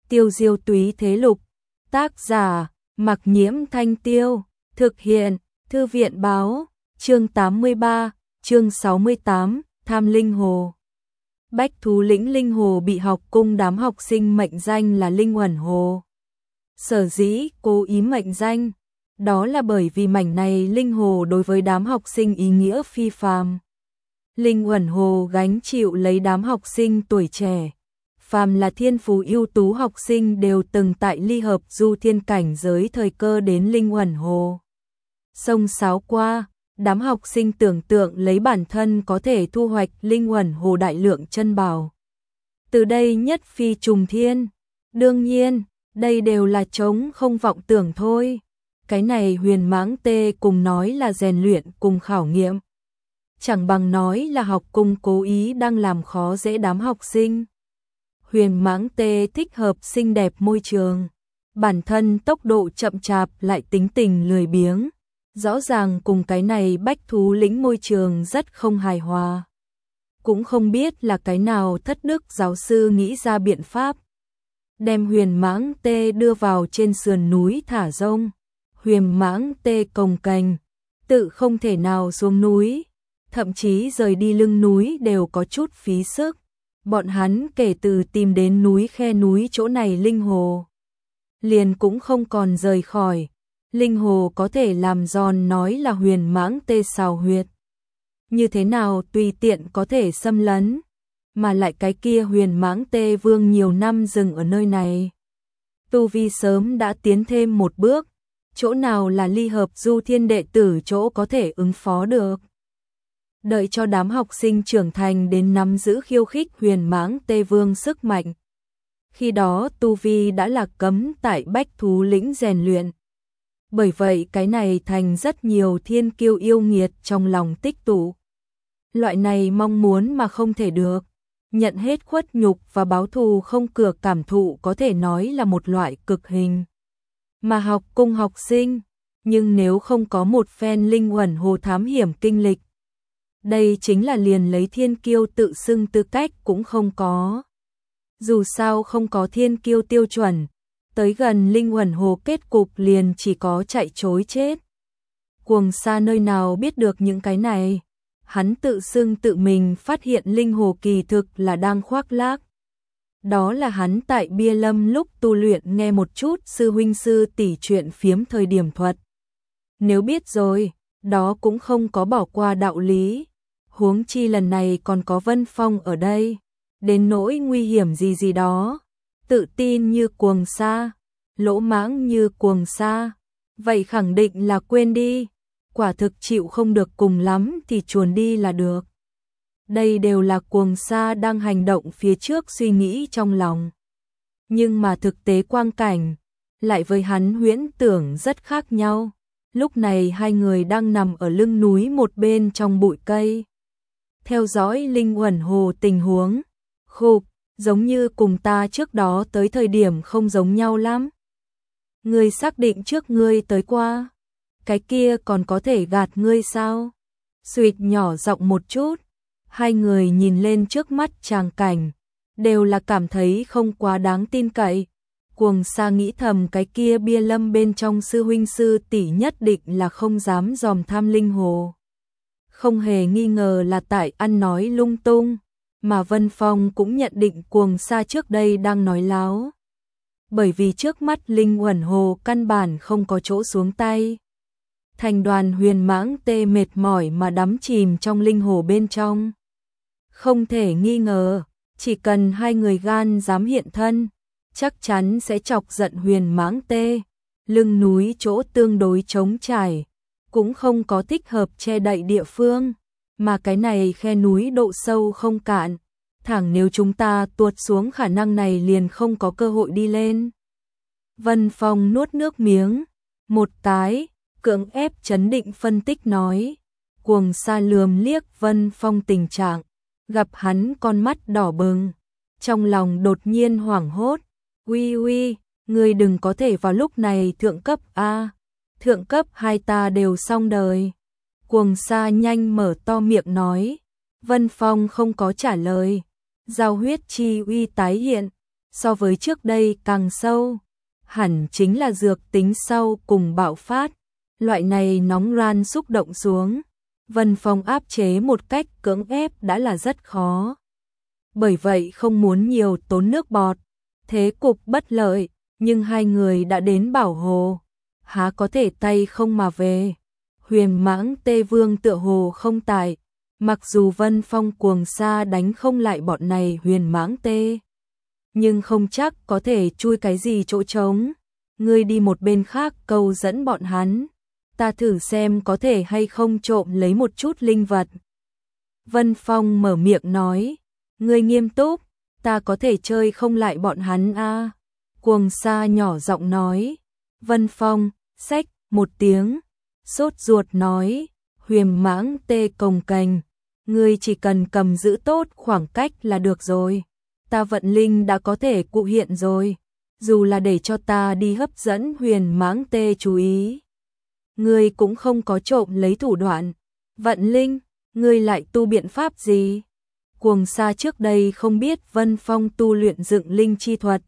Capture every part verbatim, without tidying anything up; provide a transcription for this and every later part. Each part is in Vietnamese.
Tiêu diêu túy thế lục. Tác giả, Mặc Nhiễm Thanh Tiêu. Thực hiện, Thư viện báo. Chương tám mươi ba, chương sáu mươi tám, Tham Linh Hồ. Bách Thú Lĩnh Linh Hồ bị học cung đám học sinh mệnh danh là Linh Uẩn Hồ. Sở dĩ cố ý mệnh danh, đó là bởi vì mảnh này Linh Hồ đối với đám học sinh ý nghĩa phi phàm. Linh Uẩn Hồ gánh chịu lấy đám học sinh tuổi trẻ. Phàm là thiên phú ưu tú học sinh đều từng tại ly hợp du thiên cảnh giới thời cơ đến Linh Uẩn Hồ. Sông sáo qua, đám học sinh tưởng tượng lấy bản thân có thể thu hoạch Linh Uẩn Hồ đại lượng chân bảo. Từ đây nhất phi trùng thiên. Đương nhiên, đây đều là trống không vọng tưởng thôi. Cái này Huyền Mãng Tê cùng nói là rèn luyện cùng khảo nghiệm. Chẳng bằng nói là học cung cố ý đang làm khó dễ đám học sinh. Huyền Mãng Tê thích hợp xinh đẹp môi trường. Bản thân tốc độ chậm chạp lại tính tình lười biếng. Rõ ràng cùng cái này Bách Thú Lĩnh môi trường rất không hài hòa. Cũng không biết là cái nào thất đức giáo sư nghĩ ra biện pháp. Đem Huyền Mãng Tê đưa vào trên sườn núi thả rông. Huyền Mãng Tê cồng kềnh, tự không thể nào xuống núi. Thậm chí rời đi lưng núi đều có chút phí sức. Bọn hắn kể từ tìm đến núi khe núi chỗ này Linh Hồ, liền cũng không còn rời khỏi. Linh Hồ có thể làm giòn nói là Huyền Mãng Tê xào huyệt. Như thế nào tùy tiện có thể xâm lấn, mà lại cái kia Huyền Mãng Tê vương nhiều năm dừng ở nơi này. Tu vi sớm đã tiến thêm một bước, chỗ nào là ly hợp du thiên đệ tử chỗ có thể ứng phó được. Đợi cho đám học sinh trưởng thành đến nắm giữ khiêu khích Huyền Mãng Tê vương sức mạnh. Khi đó tu vi đã là cấm tại Bách Thú Lĩnh rèn luyện. Bởi vậy cái này thành rất nhiều thiên kiêu yêu nghiệt trong lòng tích tụ. Loại này mong muốn mà không thể được, nhận hết khuất nhục và báo thù không cược cảm thụ có thể nói là một loại cực hình. Mà học cung học sinh, nhưng nếu không có một phen Linh Uẩn Hồ thám hiểm kinh lịch, đây chính là liền lấy thiên kiêu tự xưng tư cách cũng không có. Dù sao không có thiên kiêu tiêu chuẩn, tới gần Linh Uẩn Hồ kết cục liền chỉ có chạy trối chết. Cuồng Sa nơi nào biết được những cái này, hắn tự xưng tự mình phát hiện Linh Hồ kỳ thực là đang khoác lác. Đó là hắn tại Bia Lâm lúc tu luyện nghe một chút sư huynh sư tỷ chuyện phiếm thời điểm thuật. Nếu biết rồi, đó cũng không có bỏ qua đạo lý. Huống chi lần này còn có Vân Phong ở đây, đến nỗi nguy hiểm gì gì đó. Tự tin như Cuồng Sa, lỗ mãng như Cuồng Sa, vậy khẳng định là quên đi. Quả thực chịu không được cùng lắm thì chuồn đi là được. Đây đều là Cuồng Sa đang hành động phía trước suy nghĩ trong lòng. Nhưng mà thực tế quang cảnh, lại với hắn huyễn tưởng rất khác nhau. Lúc này hai người đang nằm ở lưng núi một bên trong bụi cây. Theo dõi Linh Uẩn Hồ tình huống. Khục, giống như cùng ta trước đó tới thời điểm không giống nhau lắm. Ngươi xác định trước ngươi tới qua, cái kia còn có thể gạt ngươi sao? Suýt nhỏ giọng một chút, hai người nhìn lên trước mắt tràng cảnh, đều là cảm thấy không quá đáng tin cậy. Cuồng Sa nghĩ thầm cái kia Bia Lâm bên trong sư huynh sư tỷ nhất định là không dám dòm tham Linh Hồ. Không hề nghi ngờ là tại ăn nói lung tung, mà Vân Phong cũng nhận định Cuồng Sa trước đây đang nói láo. Bởi vì trước mắt Linh Uẩn Hồ căn bản không có chỗ xuống tay. Thành đoàn Huyền Mãng Tê mệt mỏi mà đắm chìm trong Linh Hồ bên trong. Không thể nghi ngờ, chỉ cần hai người gan dám hiện thân, chắc chắn sẽ chọc giận Huyền Mãng Tê. Lưng núi chỗ tương đối trống trải, cũng không có thích hợp che đậy địa phương, mà cái này khe núi độ sâu không cạn, thẳng nếu chúng ta tuột xuống khả năng này liền không có cơ hội đi lên. Vân Phong nuốt nước miếng, một cái, cưỡng ép trấn định phân tích nói. Cuồng Sa lườm liếc Vân Phong tình trạng, gặp hắn con mắt đỏ bừng, trong lòng đột nhiên hoảng hốt. Uy uy, ngươi đừng có thể vào lúc này thượng cấp a, thượng cấp hai ta đều xong đời. Cuồng Sa nhanh mở to miệng nói. Vân Phong không có trả lời. Giao huyết chi uy tái hiện, so với trước đây càng sâu, hẳn chính là dược tính sau cùng bạo phát, loại này nóng ran xúc động xuống, Vân Phong áp chế một cách cưỡng ép đã là rất khó. Bởi vậy không muốn nhiều tốn nước bọt, thế cục bất lợi, nhưng hai người đã đến Bảo Hồ, há có thể tay không mà về. Huyền Mãng Tê Vương tựa hồ không tại, mặc dù Vân Phong cuồng sa đánh không lại bọn này Huyền Mãng Tê, nhưng không chắc có thể chui cái gì chỗ trống. Ngươi đi một bên khác câu dẫn bọn hắn, ta thử xem có thể hay không trộm lấy một chút linh vật. Vân Phong mở miệng nói, ngươi nghiêm túc, ta có thể chơi không lại bọn hắn a à? Cuồng sa nhỏ giọng nói. Vân Phong, xách, một tiếng, sốt ruột nói, Huyền Mãng Tê cồng kềnh, ngươi chỉ cần cầm giữ tốt khoảng cách là được rồi. Ta vận linh đã có thể cụ hiện rồi, dù là để cho ta đi hấp dẫn Huyền Mãng Tê chú ý. Ngươi cũng không có trộm lấy thủ đoạn. Vận linh, ngươi lại tu biện pháp gì? Cuồng sa trước đây không biết Vân Phong tu luyện dựng linh chi thuật.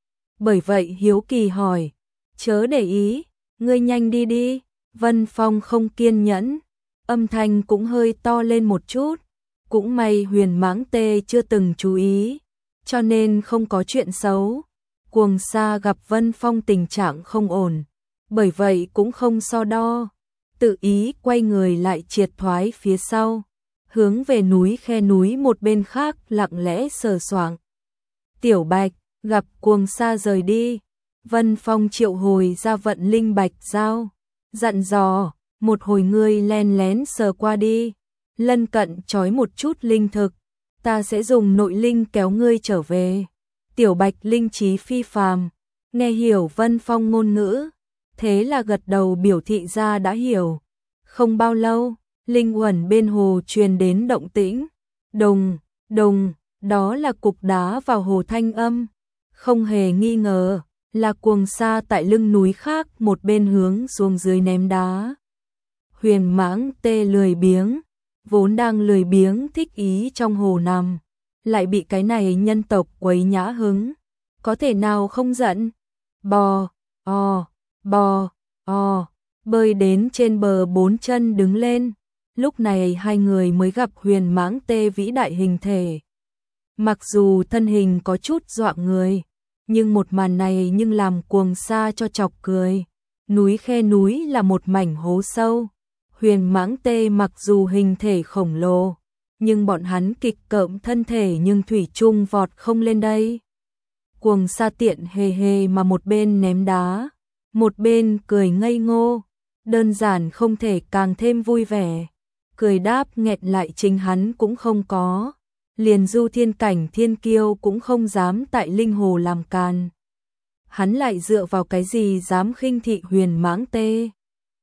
Bởi vậy hiếu kỳ hỏi, chớ để ý, ngươi nhanh đi đi. Vân Phong không kiên nhẫn, âm thanh cũng hơi to lên một chút. Cũng may Huyền Mãng Tê chưa từng chú ý, cho nên không có chuyện xấu. Cuồng sa gặp Vân Phong tình trạng không ổn, bởi vậy cũng không so đo, tự ý quay người lại triệt thoái phía sau, hướng về núi khe núi một bên khác lặng lẽ sờ soạng. Tiểu Bạch, gặp cuồng sa rời đi, Vân Phong triệu hồi ra vận linh bạch dao, dặn dò, một hồi ngươi len lén sờ qua đi, lân cận trói một chút linh thực, ta sẽ dùng nội linh kéo ngươi trở về. Tiểu Bạch linh trí phi phàm, nghe hiểu Vân Phong ngôn ngữ, thế là gật đầu biểu thị ra đã hiểu. Không bao lâu, linh uẩn bên hồ truyền đến động tĩnh, đùng, đùng, đó là cục đá vào hồ thanh âm, không hề nghi ngờ, là cuồng sa tại lưng núi khác một bên hướng xuống dưới ném đá. Huyền Mãng Tê lười biếng, vốn đang lười biếng thích ý trong hồ nằm, lại bị cái này nhân tộc quấy nhã hứng, có thể nào không giận. Bò, o, bò, o, bơi đến trên bờ bốn chân đứng lên, lúc này hai người mới gặp Huyền Mãng Tê vĩ đại hình thể. Mặc dù thân hình có chút dọa người, nhưng một màn này nhưng làm cuồng sa cho chọc cười. Núi khe núi là một mảnh hố sâu, Huyền Mãng Tê mặc dù hình thể khổng lồ, nhưng bọn hắn kịch cỡm thân thể nhưng thủy chung vọt không lên đây. Cuồng sa tiện hề hề mà một bên ném đá, một bên cười ngây ngô, đơn giản không thể càng thêm vui vẻ. Cười đáp nghẹn lại chính hắn cũng không có, liền Du Thiên cảnh thiên kiêu cũng không dám tại linh hồ làm càn. Hắn lại dựa vào cái gì dám khinh thị Huyền Mãng Tê?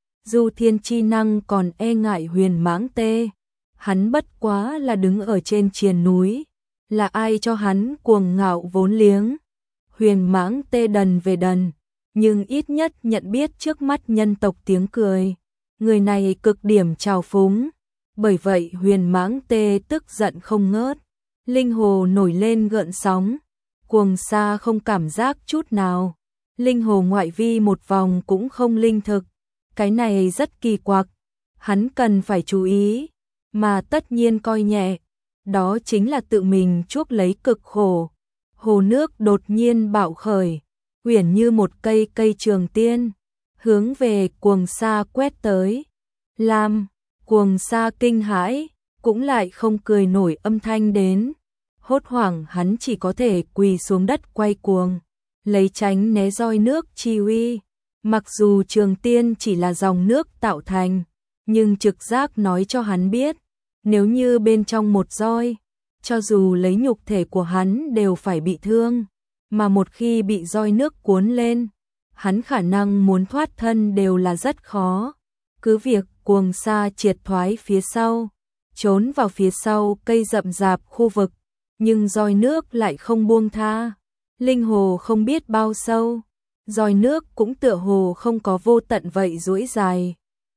Du Thiên chi năng còn e ngại Huyền Mãng Tê, hắn bất quá là đứng ở trên triền núi, là ai cho hắn cuồng ngạo vốn liếng. Huyền Mãng Tê đần về đần, nhưng ít nhất nhận biết trước mắt nhân tộc tiếng cười, người này cực điểm trào phúng, bởi vậy Huyền Mãng Tê tức giận không ngớt. Linh hồ nổi lên gợn sóng, cuồng sa không cảm giác chút nào, linh hồ ngoại vi một vòng cũng không linh thực, cái này rất kỳ quặc, hắn cần phải chú ý, mà tất nhiên coi nhẹ, đó chính là tự mình chuốc lấy cực khổ. Hồ nước đột nhiên bạo khởi, uyển như một cây cây trường tiên, hướng về cuồng sa quét tới. Lam, cuồng sa kinh hãi, cũng lại không cười nổi âm thanh đến. Hốt hoảng hắn chỉ có thể quỳ xuống đất quay cuồng, lấy tránh né roi nước chi uy. Mặc dù trường tiên chỉ là dòng nước tạo thành, nhưng trực giác nói cho hắn biết, nếu như bên trong một roi, cho dù lấy nhục thể của hắn đều phải bị thương, mà một khi bị roi nước cuốn lên, hắn khả năng muốn thoát thân đều là rất khó. Cứ việc cuồng sa triệt thoái phía sau, trốn vào phía sau cây rậm rạp khu vực, nhưng roi nước lại không buông tha. Linh hồ không biết bao sâu, roi nước cũng tựa hồ không có vô tận vậy duỗi dài.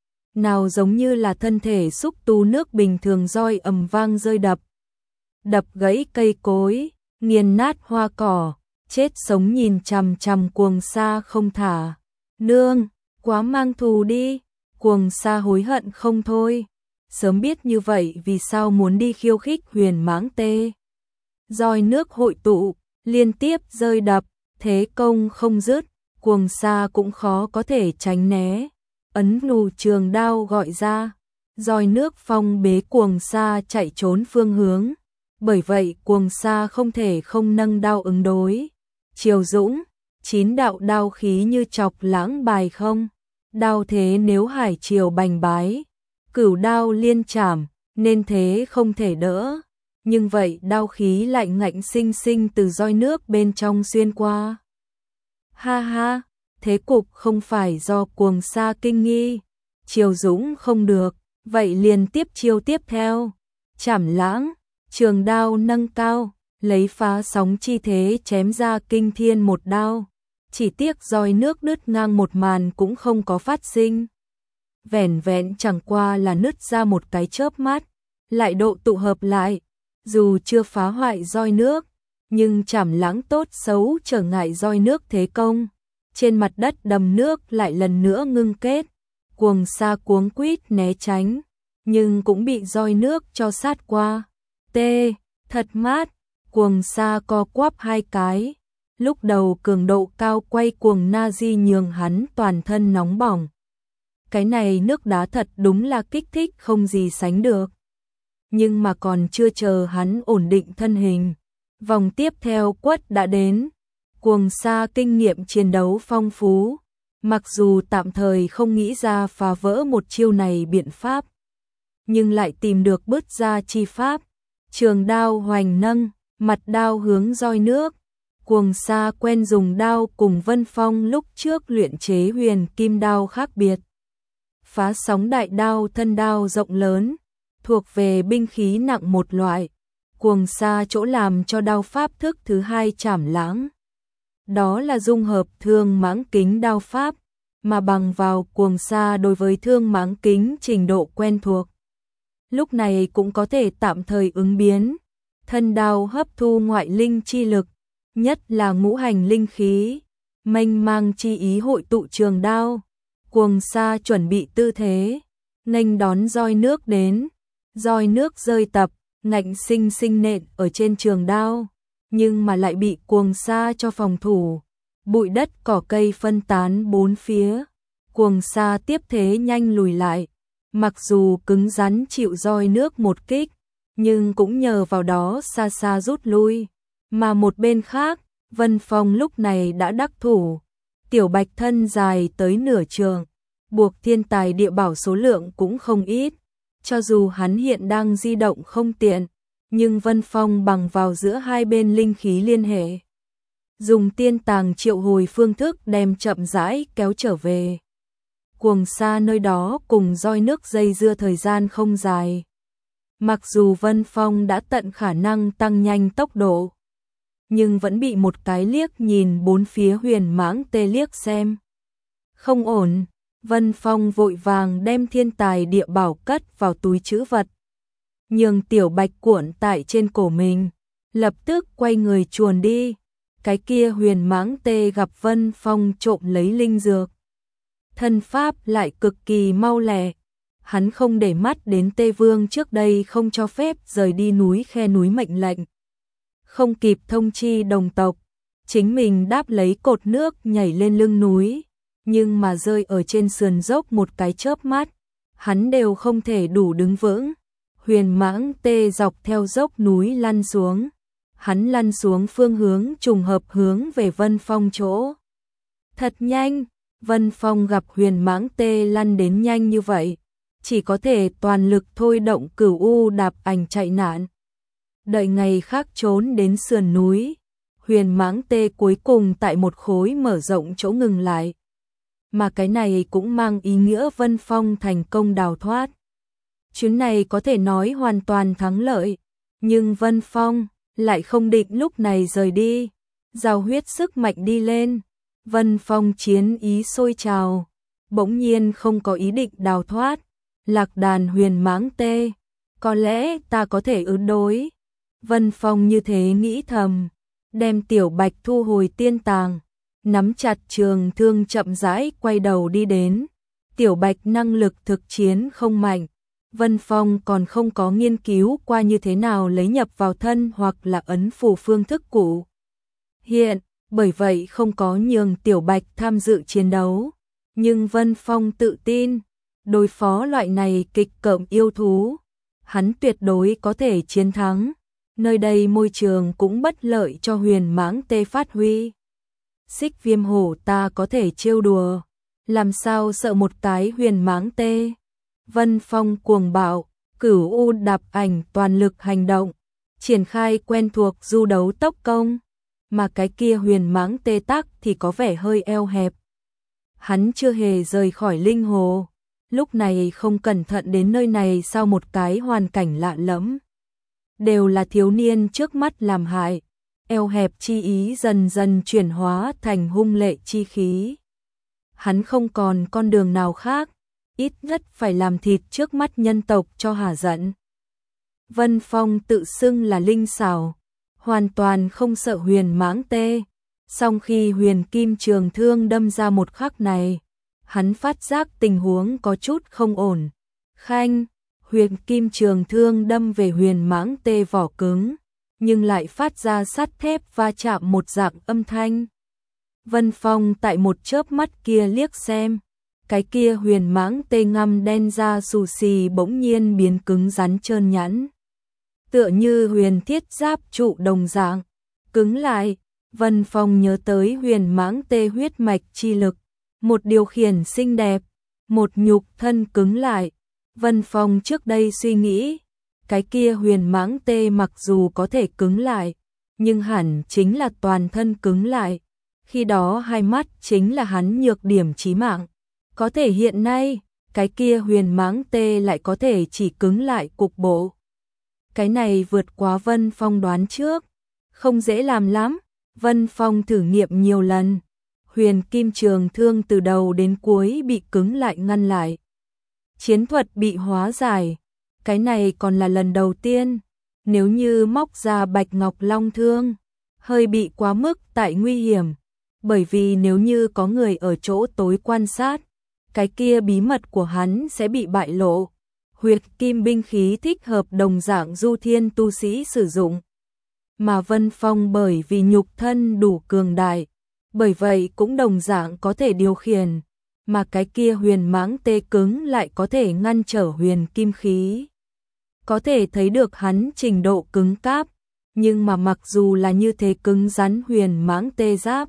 Nào giống như là thân thể xúc tu nước bình thường, roi ầm vang rơi đập. Đập gãy cây cối, nghiền nát hoa cỏ, chết sống nhìn chằm chằm Cuồng Sa không thả. Nương, quá mang thù đi. Cuồng Sa hối hận không thôi. Sớm biết như vậy vì sao muốn đi khiêu khích Huyền Mãng Tê. Roi nước hội tụ, liên tiếp rơi đập, thế công không dứt, Cuồng Sa cũng khó có thể tránh né. Ấn nù trường đao gọi ra, roi nước phong bế Cuồng Sa chạy trốn phương hướng. Bởi vậy Cuồng Sa không thể không nâng đao ứng đối. Triều Dũng, chín đạo đao khí như chọc lãng bài không. Đao thế nếu hải triều bành bái, cửu đao liên chảm, nên thế không thể đỡ. Nhưng vậy đao khí lại ngạnh sinh sinh từ roi nước bên trong xuyên qua. Ha ha, thế cục không phải do Cuồng Sa kinh nghi. Triều Dũng không được, vậy liền tiếp chiêu tiếp theo. Chảm lãng, trường đao nâng cao, lấy phá sóng chi thế chém ra kinh thiên một đao. Chỉ tiếc roi nước đứt ngang một màn cũng không có phát sinh. Vẻn vẹn chẳng qua là nứt ra một cái chớp mắt, lại độ tụ hợp lại. Dù chưa phá hoại roi nước, nhưng chảm lãng tốt xấu trở ngại roi nước thế công. Trên mặt đất đầm nước lại lần nữa ngưng kết. Cuồng Sa cuống quýt né tránh, nhưng cũng bị roi nước cho sát qua. Tê, thật mát. Cuồng Sa co quắp hai cái. Lúc đầu cường độ cao quay cuồng na di nhường hắn toàn thân nóng bỏng. Cái này nước đá thật đúng là kích thích không gì sánh được. Nhưng mà còn chưa chờ hắn ổn định thân hình, vòng tiếp theo quất đã đến. Cuồng Sa kinh nghiệm chiến đấu phong phú, mặc dù tạm thời không nghĩ ra phá vỡ một chiêu này biện pháp, nhưng lại tìm được bứt ra chi pháp. Trường đao hoành nâng, mặt đao hướng roi nước. Cuồng Sa quen dùng đao cùng Vân Phong lúc trước luyện chế huyền kim đao khác biệt. Phá sóng đại đao thân đao rộng lớn, thuộc về binh khí nặng một loại. Cuồng Sa chỗ làm cho đao pháp thức thứ hai chảm lãng. Đó là dung hợp thương mãng kính đao pháp, mà bằng vào Cuồng Sa đối với thương mãng kính trình độ quen thuộc. Lúc này cũng có thể tạm thời ứng biến. Thân đao hấp thu ngoại linh chi lực, nhất là ngũ hành linh khí, mênh mang chi ý hội tụ trường đao. Cuồng Sa chuẩn bị tư thế, nghênh đón roi nước đến. Roi nước rơi tập, ngạnh sinh sinh nện ở trên trường đao, nhưng mà lại bị Cuồng Sa cho phòng thủ. Bụi đất cỏ cây phân tán bốn phía. Cuồng Sa tiếp thế nhanh lùi lại. Mặc dù cứng rắn chịu roi nước một kích, nhưng cũng nhờ vào đó xa xa rút lui. Mà một bên khác, Vân Phong lúc này đã đắc thủ. Tiểu Bạch thân dài tới nửa trường, buộc thiên tài địa bảo số lượng cũng không ít. Cho dù hắn hiện đang di động không tiện, nhưng Vân Phong bằng vào giữa hai bên linh khí liên hệ, dùng tiên tàng triệu hồi phương thức đem chậm rãi kéo trở về. Cuồng Sa nơi đó cùng roi nước dây dưa thời gian không dài. Mặc dù Vân Phong đã tận khả năng tăng nhanh tốc độ, nhưng vẫn bị một cái liếc nhìn bốn phía Huyền Mãng Tê liếc xem. Không ổn, Vân Phong vội vàng đem thiên tài địa bảo cất vào túi trữ vật, nhường Tiểu Bạch cuộn tại trên cổ mình, lập tức quay người chuồn đi. Cái kia Huyền Mãng Tê gặp Vân Phong trộm lấy linh dược, thân pháp lại cực kỳ mau lẹ. Hắn không để mắt đến Tê Vương trước đây không cho phép rời đi núi khe núi mệnh lệnh, không kịp thông chi đồng tộc, chính mình đáp lấy cột nước nhảy lên lưng núi, nhưng mà rơi ở trên sườn dốc một cái chớp mắt, hắn đều không thể đủ đứng vững. Huyền Mãng Tê dọc theo dốc núi lăn xuống, hắn lăn xuống phương hướng trùng hợp hướng về Vân Phong chỗ. Thật nhanh, Vân Phong gặp Huyền Mãng Tê lăn đến nhanh như vậy, chỉ có thể toàn lực thôi động Cửu U đạp ảnh chạy nạn. Đợi ngày khác trốn đến sườn núi, Huyền Mãng Tê cuối cùng tại một khối mở rộng chỗ ngừng lại. Mà cái này cũng mang ý nghĩa Vân Phong thành công đào thoát. Chuyến này có thể nói hoàn toàn thắng lợi, nhưng Vân Phong lại không định lúc này rời đi, giao huyết sức mạnh đi lên. Vân Phong chiến ý sôi trào, bỗng nhiên không có ý định đào thoát. Lạc đàn Huyền Mãng Tê, có lẽ ta có thể ứng đối. Vân Phong như thế nghĩ thầm, đem Tiểu Bạch thu hồi tiên tàng, nắm chặt trường thương chậm rãi quay đầu đi đến. Tiểu Bạch năng lực thực chiến không mạnh, Vân Phong còn không có nghiên cứu qua như thế nào lấy nhập vào thân hoặc là ấn phù phương thức cũ hiện, bởi vậy không có nhường Tiểu Bạch tham dự chiến đấu. Nhưng Vân Phong tự tin, đối phó loại này kịch cợm yêu thú, hắn tuyệt đối có thể chiến thắng. Nơi đây môi trường cũng bất lợi cho huyền mãng tê phát huy. Xích viêm hổ ta có thể trêu đùa, làm sao sợ một cái huyền mãng tê. Vân Phong cuồng bạo, cửu u đạp ảnh toàn lực hành động, triển khai quen thuộc du đấu tốc công, mà cái kia huyền mãng tê tắc thì có vẻ hơi eo hẹp. Hắn chưa hề rời khỏi linh hồ, lúc này không cẩn thận đến nơi này sau một cái hoàn cảnh lạ lẫm. Đều là thiếu niên trước mắt làm hại, eo hẹp chi ý dần dần chuyển hóa thành hung lệ chi khí. Hắn không còn con đường nào khác, ít nhất phải làm thịt trước mắt nhân tộc cho hả giận. Vân Phong tự xưng là linh xảo, hoàn toàn không sợ huyền mãng tê. Song khi huyền kim trường thương đâm ra một khắc này, hắn phát giác tình huống có chút không ổn. Khanh, huyền kim trường thương đâm về huyền mãng tê vỏ cứng, nhưng lại phát ra sắt thép va chạm một dạng âm thanh. Vân Phong tại một chớp mắt kia liếc xem, cái kia huyền mãng tê ngăm đen da xù xì bỗng nhiên biến cứng rắn trơn nhẵn, tựa như huyền thiết giáp trụ đồng dạng, cứng lại. Vân Phong nhớ tới huyền mãng tê huyết mạch chi lực, một điều khiển xinh đẹp, một nhục thân cứng lại. Vân Phong trước đây suy nghĩ, cái kia huyền mãng tê mặc dù có thể cứng lại, nhưng hẳn chính là toàn thân cứng lại. Khi đó hai mắt chính là hắn nhược điểm chí mạng. Có thể hiện nay, cái kia huyền mãng tê lại có thể chỉ cứng lại cục bộ. Cái này vượt quá Vân Phong đoán trước, không dễ làm lắm. Vân Phong thử nghiệm nhiều lần, huyền kim trường thương từ đầu đến cuối bị cứng lại ngăn lại. Chiến thuật bị hóa giải, cái này còn là lần đầu tiên. Nếu như móc ra bạch ngọc long thương, hơi bị quá mức tại nguy hiểm, bởi vì nếu như có người ở chỗ tối quan sát, cái kia bí mật của hắn sẽ bị bại lộ. Huyệt kim binh khí thích hợp đồng dạng du thiên tu sĩ sử dụng. Mà Vân Phong bởi vì nhục thân đủ cường đại, bởi vậy cũng đồng dạng có thể điều khiển, mà cái kia huyền mãng tê cứng lại có thể ngăn trở huyền kim khí. Có thể thấy được hắn trình độ cứng cáp, nhưng mà mặc dù là như thế cứng rắn huyền mãng tê giáp,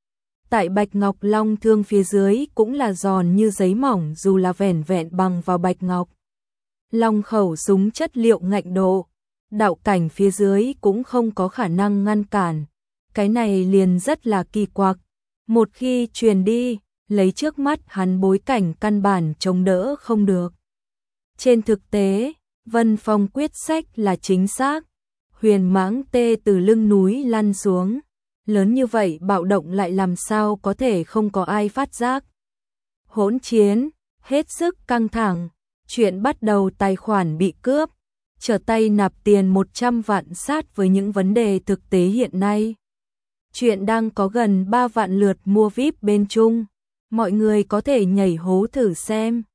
tại bạch ngọc long thương phía dưới cũng là giòn như giấy mỏng, dù là vẻn vẹn bằng vào bạch ngọc long khẩu súng chất liệu ngạnh độ, đạo cảnh phía dưới cũng không có khả năng ngăn cản. Cái này liền rất là kỳ quặc. Một khi truyền đi, lấy trước mắt hắn bối cảnh căn bản chống đỡ không được. Trên thực tế, Vân Phong quyết sách là chính xác. Huyền mãng tê từ lưng núi lăn xuống, lớn như vậy bạo động lại làm sao có thể không có ai phát giác. Hỗn chiến, hết sức căng thẳng, chuyện bắt đầu tài khoản bị cướp, trở tay nạp tiền một trăm vạn sát với những vấn đề thực tế hiện nay. Chuyện đang có gần ba vạn lượt mua vi ai pi bên Trung, mọi người có thể nhảy hố thử xem.